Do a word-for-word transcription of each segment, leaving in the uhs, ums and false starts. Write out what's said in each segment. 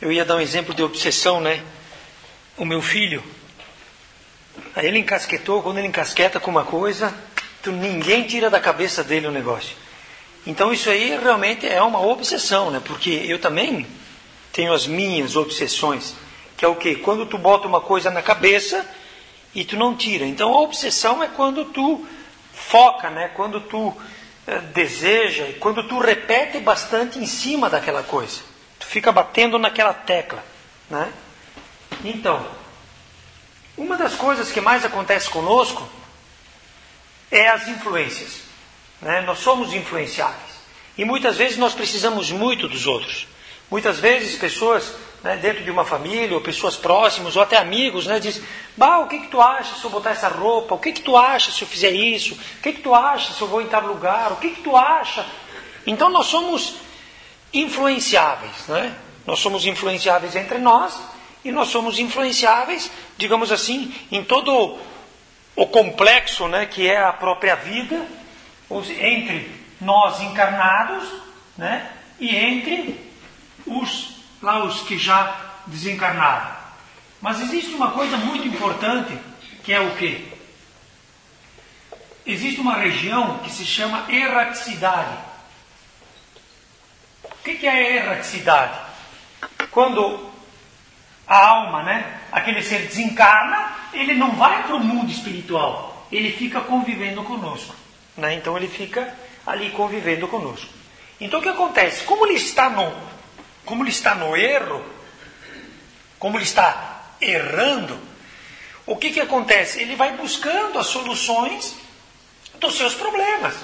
Eu ia dar um exemplo de obsessão, né? O meu filho, aí ele encasquetou, quando ele encasqueta com uma coisa, tu, ninguém tira da cabeça dele o negócio. Então isso aí realmente é uma obsessão, né? Porque eu também tenho as minhas obsessões, que é o quê? Quando tu bota uma coisa na cabeça e tu não tira. Então a obsessão é quando tu foca, né? Quando tu eh, deseja, e quando tu repete bastante em cima daquela coisa. Tu fica batendo naquela tecla, né? Então, uma das coisas que mais acontece conosco é as influências, né? Nós somos influenciáveis. E muitas vezes nós precisamos muito dos outros. Muitas vezes pessoas, né, dentro de uma família, ou pessoas próximas, ou até amigos, né, dizem: bah, o que, que tu acha se eu botar essa roupa? O que, que tu acha se eu fizer isso? O que, que tu acha se eu vou em tal lugar? O que, que tu acha? Então nós somos influenciáveis, né? Nós somos influenciáveis entre nós e nós somos influenciáveis, digamos assim, em todo o complexo, né, que é a própria vida, entre nós encarnados, né, e entre os, lá, os que já desencarnaram. Mas existe uma coisa muito importante, que é o quê? Existe uma região que se chama erraticidade. O que é a erraticidade? Quando a alma, né, aquele ser desencarna, ele não vai para o mundo espiritual, ele fica convivendo conosco, né? Então ele fica ali convivendo conosco. Então o que acontece? Como ele está no, como ele está no erro, como ele está errando, o que, que acontece? Ele vai buscando as soluções dos seus problemas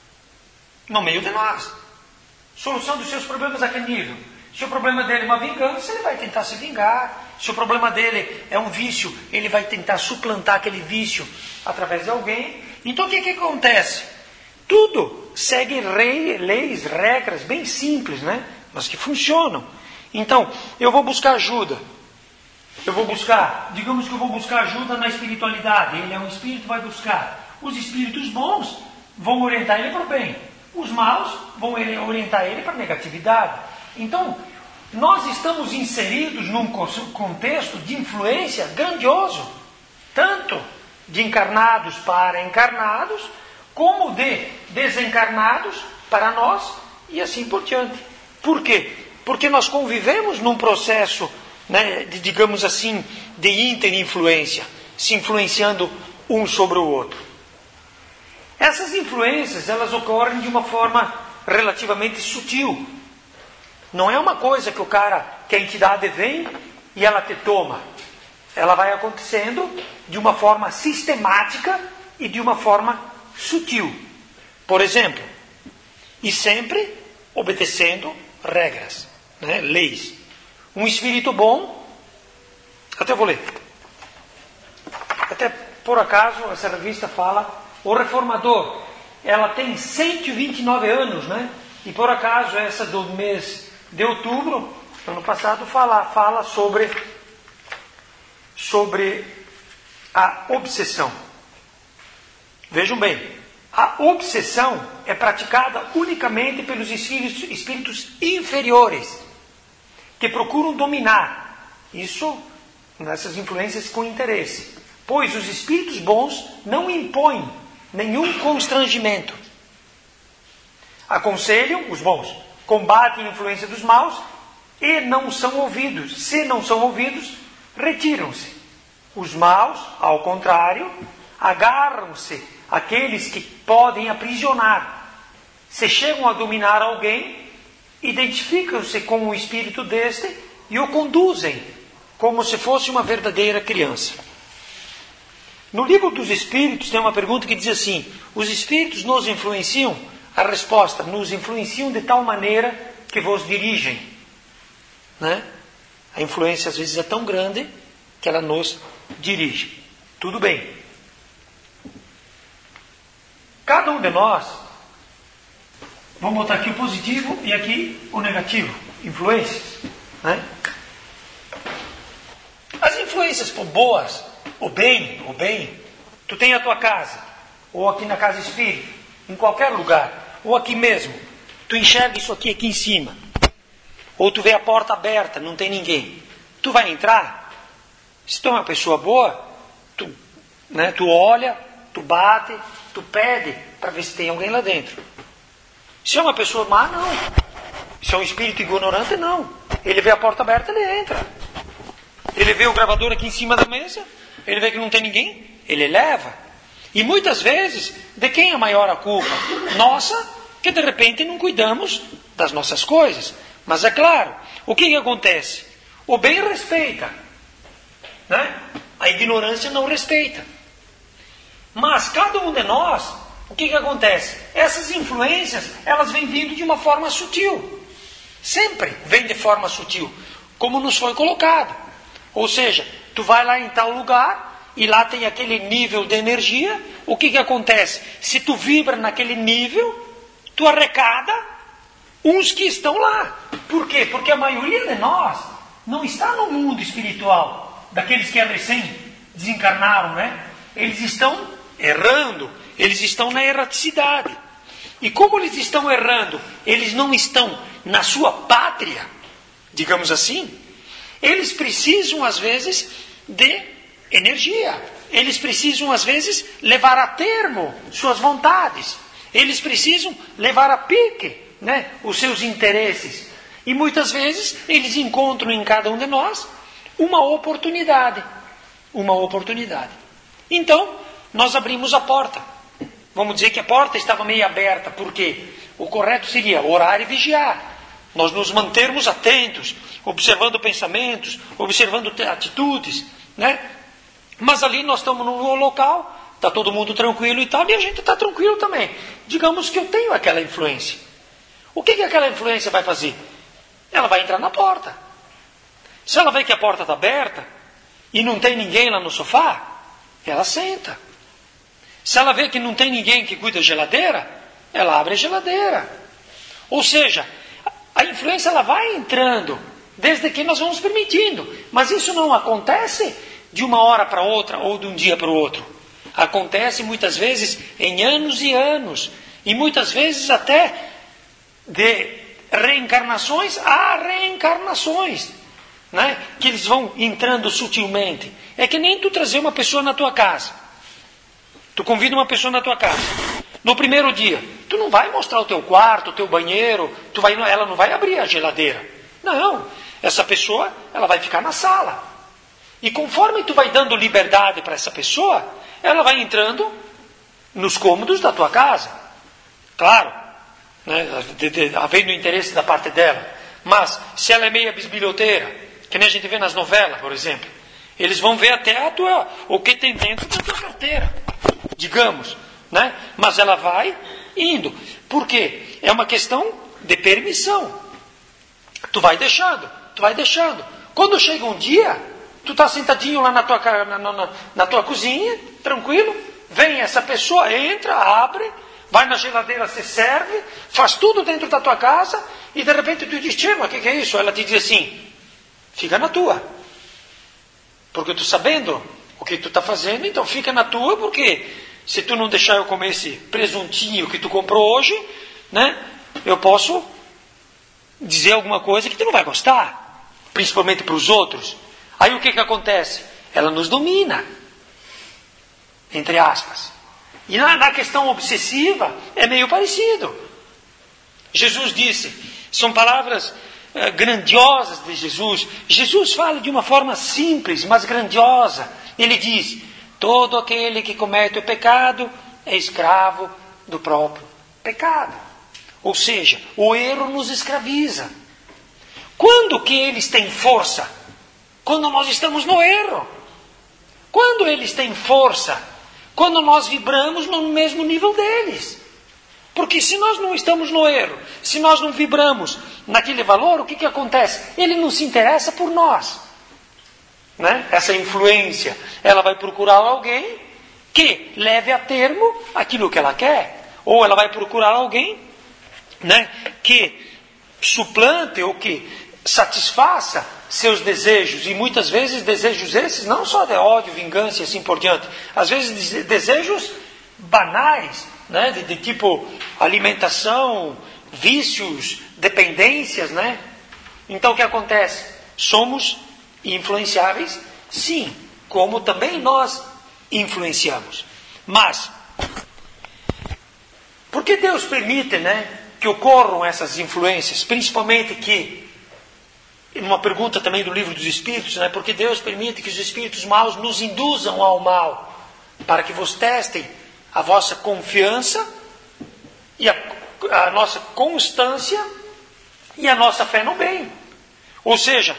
no meio de nós. Solução dos seus problemas a que nível? Se o problema dele é uma vingança, ele vai tentar se vingar. Se o problema dele é um vício, ele vai tentar suplantar aquele vício através de alguém. Então o que, que acontece? Tudo segue rei, leis, regras bem simples, né? Mas que funcionam. Então, eu vou buscar ajuda. Eu vou buscar, digamos que eu vou buscar ajuda na espiritualidade. Ele é um espírito, vai buscar. Os espíritos bons vão orientar ele para o bem. Os maus vão orientar ele para a negatividade. Então, nós estamos inseridos num contexto de influência grandioso, tanto de encarnados para encarnados, como de desencarnados para nós, e assim por diante. Por quê? Porque nós convivemos num processo, né, de, digamos assim, de interinfluência, se influenciando um sobre o outro. Essas influências, elas ocorrem de uma forma relativamente sutil. Não é uma coisa que o cara, que a entidade vem e ela te toma. Ela vai acontecendo de uma forma sistemática e de uma forma sutil. Por exemplo, e sempre obedecendo regras, né, leis. Um espírito bom, até vou ler. Até por acaso essa revista fala O Reformador. Ela tem cento e vinte e nove anos, né? E por acaso essa do mês de outubro, ano passado, fala, fala sobre, sobre a obsessão. Vejam bem, a obsessão é praticada unicamente pelos espíritos, espíritos inferiores, que procuram dominar isso, nessas influências com interesse. Pois os espíritos bons não impõem nenhum constrangimento. Aconselham os bons, combatem a influência dos maus e não são ouvidos. Se não são ouvidos, retiram-se. Os maus, ao contrário, agarram-se àqueles que podem aprisionar. Se chegam a dominar alguém, identificam-se com o espírito deste e o conduzem como se fosse uma verdadeira criança. No livro dos Espíritos tem uma pergunta que diz assim: os Espíritos nos influenciam? A resposta: nos influenciam de tal maneira que vos dirigem. Né? A influência às vezes é tão grande que ela nos dirige. Tudo bem. Cada um de nós, vamos botar aqui o positivo e aqui o negativo. Influências. Né? As influências boas, o bem, o bem, tu tem a tua casa, ou aqui na casa espírita, em qualquer lugar, ou aqui mesmo, tu enxerga isso aqui, aqui em cima. ou tu vê a porta aberta, não tem ninguém. Tu vai entrar? Se tu é uma pessoa boa, tu, né, tu olha, tu bate, tu pede para ver se tem alguém lá dentro. Se é uma pessoa má, não. Se é um espírito ignorante, não. Ele vê a porta aberta, ele entra. Ele vê o gravador aqui em cima da mesa, ele vê que não tem ninguém, ele leva. E muitas vezes, de quem é maior a culpa? Nossa, que de repente não cuidamos das nossas coisas. Mas é claro, o que, que acontece? O bem respeita, né? A ignorância não respeita. Mas cada um de nós, o que, que acontece? Essas influências, elas vêm vindo de uma forma sutil. Sempre vem de forma sutil, como nos foi colocado. Ou seja, tu vai lá em tal lugar e lá tem aquele nível de energia. O que, que acontece? Se tu vibra naquele nível, tu arrecada uns que estão lá. Por quê? Porque a maioria de nós não está no mundo espiritual, daqueles que recém desencarnaram, né? Eles estão errando, eles estão na erraticidade. E como eles estão errando, eles não estão na sua pátria, digamos assim, eles precisam às vezes de energia. Eles precisam às vezes levar a termo suas vontades. Eles precisam levar a pique, né, os seus interesses. E muitas vezes eles encontram em cada um de nós uma oportunidade. Uma oportunidade. Então, nós abrimos a porta. Vamos dizer que a porta estava meio aberta. Por quê? O correto seria orar e vigiar. Nós nos mantermos atentos, observando pensamentos, observando atitudes, né? Mas ali nós estamos no local, está todo mundo tranquilo e tal, e a gente está tranquilo também. Digamos que eu tenho aquela influência. O que, que aquela influência vai fazer? Ela vai entrar na porta. Se ela vê que a porta está aberta e não tem ninguém lá no sofá, ela senta. Se ela vê que não tem ninguém que cuida da geladeira, ela abre a geladeira. Ou seja, a influência ela vai entrando, desde que nós vamos permitindo. Mas isso não acontece de uma hora para outra ou de um dia para o outro. Acontece muitas vezes em anos e anos. E muitas vezes até de reencarnações a reencarnações, né? Que eles vão entrando sutilmente. É que nem tu trazer uma pessoa na tua casa. Tu convida uma pessoa na tua casa. No primeiro dia, tu não vai mostrar o teu quarto, o teu banheiro, tu vai, ela não vai abrir a geladeira. Não, essa pessoa, ela vai ficar na sala. E conforme tu vai dando liberdade para essa pessoa, ela vai entrando nos cômodos da tua casa. Claro, né, de, de, havendo interesse da parte dela. Mas, se ela é meia bisbilhoteira, que nem a gente vê nas novelas, por exemplo, eles vão ver até a tua, o que tem dentro da tua carteira, digamos, né? Mas ela vai indo. Por quê? É uma questão de permissão. Tu vai deixando, tu vai deixando. Quando chega um dia, tu está sentadinho lá na tua, na, na, na tua cozinha, tranquilo, vem essa pessoa, entra, abre, vai na geladeira, se serve, faz tudo dentro da tua casa, e de repente tu diz, tchê, mas o que, que é isso? Ela te diz assim, fica na tua. Porque tu sabendo o que tu está fazendo, então fica na tua, porque se tu não deixar eu comer esse presuntinho que tu comprou hoje, né, eu posso dizer alguma coisa que tu não vai gostar, principalmente para os outros. Aí o que, que acontece? Ela nos domina, entre aspas. E na, na questão obsessiva é meio parecido. Jesus disse, são palavras eh, grandiosas de Jesus. Jesus fala de uma forma simples, mas grandiosa. Ele diz, todo aquele que comete o pecado é escravo do próprio pecado. Ou seja, o erro nos escraviza. Quando que eles têm força? Quando nós estamos no erro. Quando eles têm força? Quando nós vibramos no mesmo nível deles. Porque se nós não estamos no erro, se nós não vibramos naquele valor, o que, que acontece? Ele não se interessa por nós. Né? Essa influência, ela vai procurar alguém que leve a termo aquilo que ela quer. Ou ela vai procurar alguém, né, que suplante ou que satisfaça seus desejos. E muitas vezes desejos esses, não só de ódio, vingança e assim por diante. Às vezes desejos banais, né, de, de tipo alimentação, vícios, dependências, né? Então o que acontece? Somos influenciáveis? Sim, como também nós influenciamos. Mas, por que Deus permite, né, que ocorram essas influências? Principalmente que, uma pergunta também do livro dos Espíritos, né, porque Deus permite que os espíritos maus nos induzam ao mal, para que vos testem a vossa confiança e a, a nossa constância e a nossa fé no bem. Ou seja,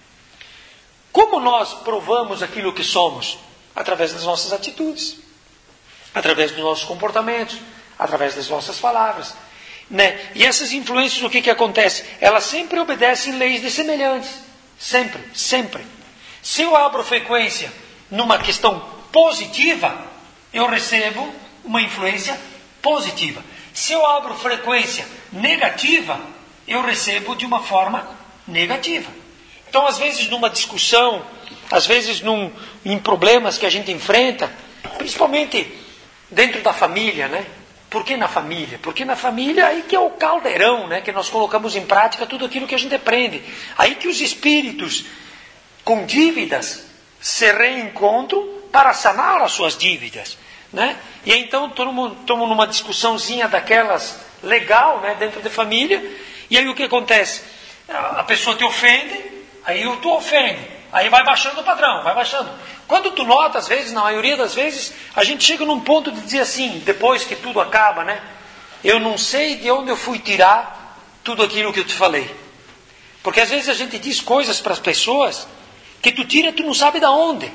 como nós provamos aquilo que somos? Através das nossas atitudes, através dos nossos comportamentos, através das nossas palavras, né? E essas influências, o que, que acontece? Elas sempre obedecem leis de semelhantes. Sempre, sempre. Se eu abro frequência numa questão positiva, eu recebo uma influência positiva. Se eu abro frequência negativa, eu recebo de uma forma negativa. Então, às vezes, numa discussão, às vezes num, em problemas que a gente enfrenta, principalmente dentro da família, né? Por que na família? Porque na família aí que é o caldeirão, né? Que nós colocamos em prática tudo aquilo que a gente aprende. Aí que os espíritos com dívidas se reencontram para sanar as suas dívidas, né? E então estamos numa discussãozinha daquelas legal, né? Dentro da família. E aí o que acontece? A pessoa te ofende, aí tu ofende. Aí vai baixando o padrão, vai baixando. Quando tu nota, às vezes, na maioria das vezes, a gente chega num ponto de dizer assim, depois que tudo acaba, né? Eu não sei de onde eu fui tirar tudo aquilo que eu te falei. Porque às vezes a gente diz coisas para as pessoas que tu tira, tu não sabe de onde.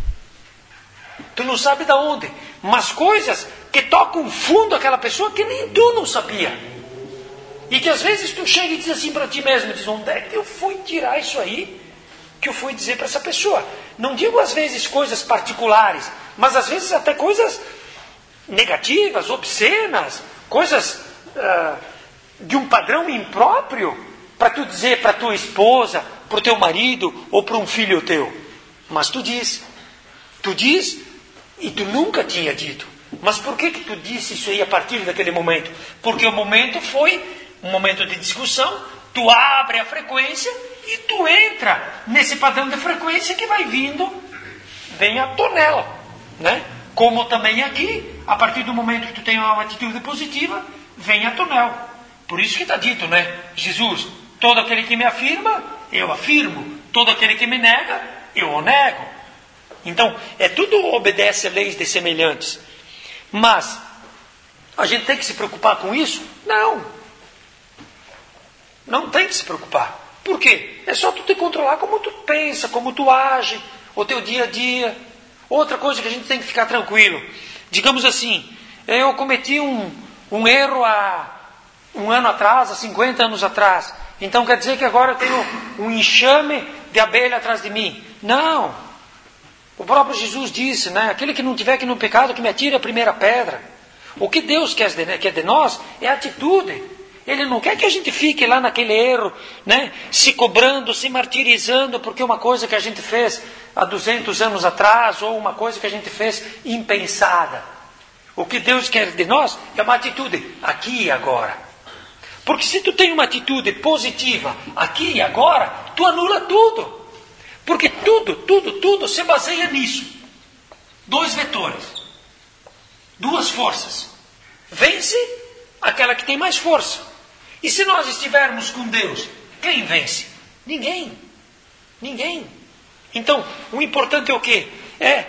Tu não sabe de onde. Mas coisas que tocam fundo aquela pessoa que nem tu não sabia. E que às vezes tu chega e diz assim para ti mesmo, diz, onde é que eu fui tirar isso aí que eu fui dizer para essa pessoa? Não digo às vezes coisas particulares, mas às vezes até coisas negativas, obscenas, coisas uh, de um padrão impróprio, para tu dizer para tua esposa, para o teu marido ou para um filho teu. Mas tu diz, tu diz e tu nunca tinha dito. Mas por que que tu disse isso aí a partir daquele momento? Porque o momento foi um momento de discussão, tu abre a frequência e tu entra nesse padrão de frequência que vai vindo, vem a tonela, né? Como também aqui, a partir do momento que tu tem uma atitude positiva, vem a tonela. Por isso que está dito, né? Jesus, todo aquele que me afirma, eu afirmo. Todo aquele que me nega, eu o nego. Então, é tudo obedece a leis de semelhantes. Mas, a gente tem que se preocupar com isso? Não. Não tem que se preocupar. Por quê? É só tu te controlar como tu pensa, como tu age, o teu dia a dia. Outra coisa que a gente tem que ficar tranquilo. Digamos assim, eu cometi um, um erro há um ano atrás, há cinquenta anos atrás. Então quer dizer que agora eu tenho um enxame de abelha atrás de mim. Não. O próprio Jesus disse, né? Aquele que não tiver que no pecado, que me atire a primeira pedra. O que Deus quer de, quer de nós é atitude. Ele não quer que a gente fique lá naquele erro, né? Se cobrando, se martirizando, porque uma coisa que a gente fez há duzentos anos atrás, ou uma coisa que a gente fez impensada. O que Deus quer de nós é uma atitude aqui e agora. Porque se tu tem uma atitude positiva aqui e agora, tu anula tudo. Porque tudo, tudo, tudo se baseia nisso. Dois vetores. Duas forças. Vence aquela que tem mais força. E se nós estivermos com Deus, quem vence? Ninguém. Ninguém. Então, o importante é o quê? É,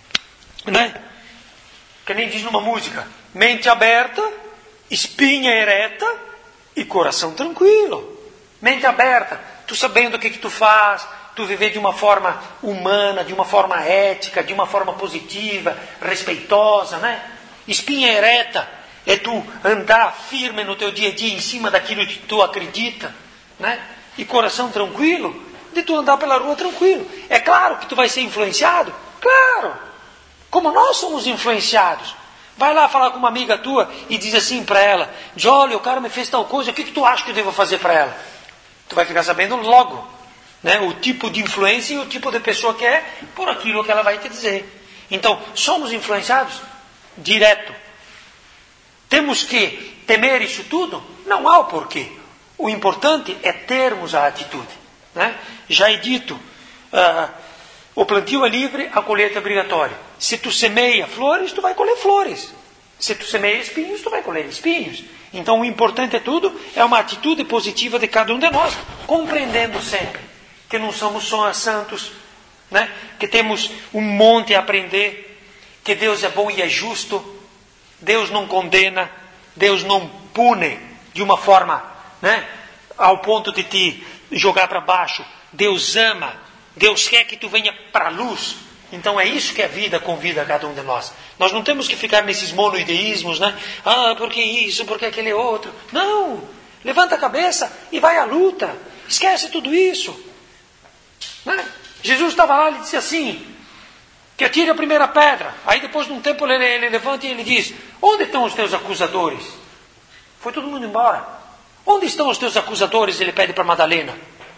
né? Que nem diz numa música, mente aberta, espinha ereta e coração tranquilo. Mente aberta, tu sabendo o que, que tu faz, tu viver de uma forma humana, de uma forma ética, de uma forma positiva, respeitosa, né? Espinha ereta é tu andar firme no teu dia a dia em cima daquilo que tu acredita, né? E coração tranquilo, de tu andar pela rua tranquilo. É claro que tu vai ser influenciado, claro. Como nós somos influenciados. Vai lá falar com uma amiga tua e diz assim para ela, diz, olha, o cara me fez tal coisa, o que, que tu acha que eu devo fazer para ela? Tu vai ficar sabendo logo, né? O tipo de influência e o tipo de pessoa que é, por aquilo que ela vai te dizer. Então, somos influenciados direto. Temos que temer isso tudo? Não há o porquê. O importante é termos a atitude. Né? Já é dito, uh, o plantio é livre, a colheita é obrigatória. Se tu semeia flores, tu vai colher flores. Se tu semeia espinhos, tu vai colher espinhos. Então o importante é tudo, é uma atitude positiva de cada um de nós, compreendendo sempre que não somos só santos, né? Que temos um monte a aprender, que Deus é bom e é justo, Deus não condena, Deus não pune de uma forma, né, ao ponto de te jogar para baixo. Deus ama, Deus quer que tu venha para a luz. Então é isso que a vida convida a cada um de nós. Nós não temos que ficar nesses monoideísmos, né? Ah, porque isso, porque aquele outro. Não! Levanta a cabeça e vai à luta. Esquece tudo isso. Né? Jesus estava lá e ele disse assim, que atire a primeira pedra. Aí depois de um tempo ele, ele levanta e ele diz, onde estão os teus acusadores? Foi todo mundo embora. Onde estão os teus acusadores? Ele pede para Madalena.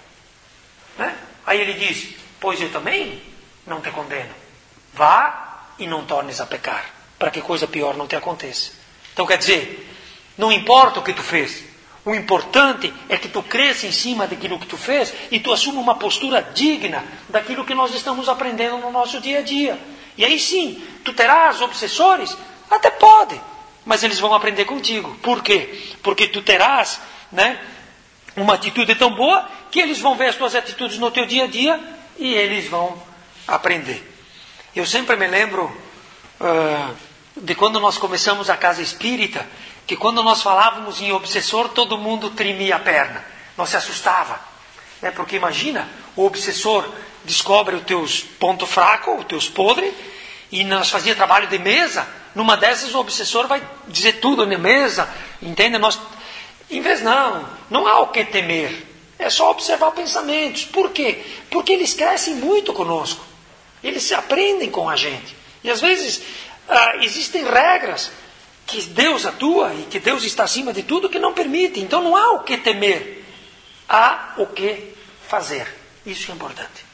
Né? Aí ele diz, pois eu também não te condeno. Vá e não tornes a pecar, para que coisa pior não te aconteça. Então quer dizer, não importa o que tu fez, o importante é que tu cresça em cima daquilo que tu fez e tu assuma uma postura digna daquilo que nós estamos aprendendo no nosso dia a dia. E aí sim, tu terás obsessores? Até pode, mas eles vão aprender contigo. Por quê? Porque tu terás, né, uma atitude tão boa que eles vão ver as tuas atitudes no teu dia a dia e eles vão aprender. Eu sempre me lembro uh, de quando nós começamos a casa espírita, que quando nós falávamos em obsessor, todo mundo tremia a perna, não se assustava, né? Porque imagina, o obsessor descobre os teus pontos fracos, os teus podres, e nós fazia trabalho de mesa, numa dessas o obsessor vai dizer tudo na mesa, entende? Nós, em vez não, não há o que temer, é só observar pensamentos. Por quê? Porque eles crescem muito conosco. Eles se aprendem com a gente. E às vezes ah, existem regras que Deus atua e que Deus está acima de tudo que não permite. Então não há o que temer. Há o que fazer. Isso é importante.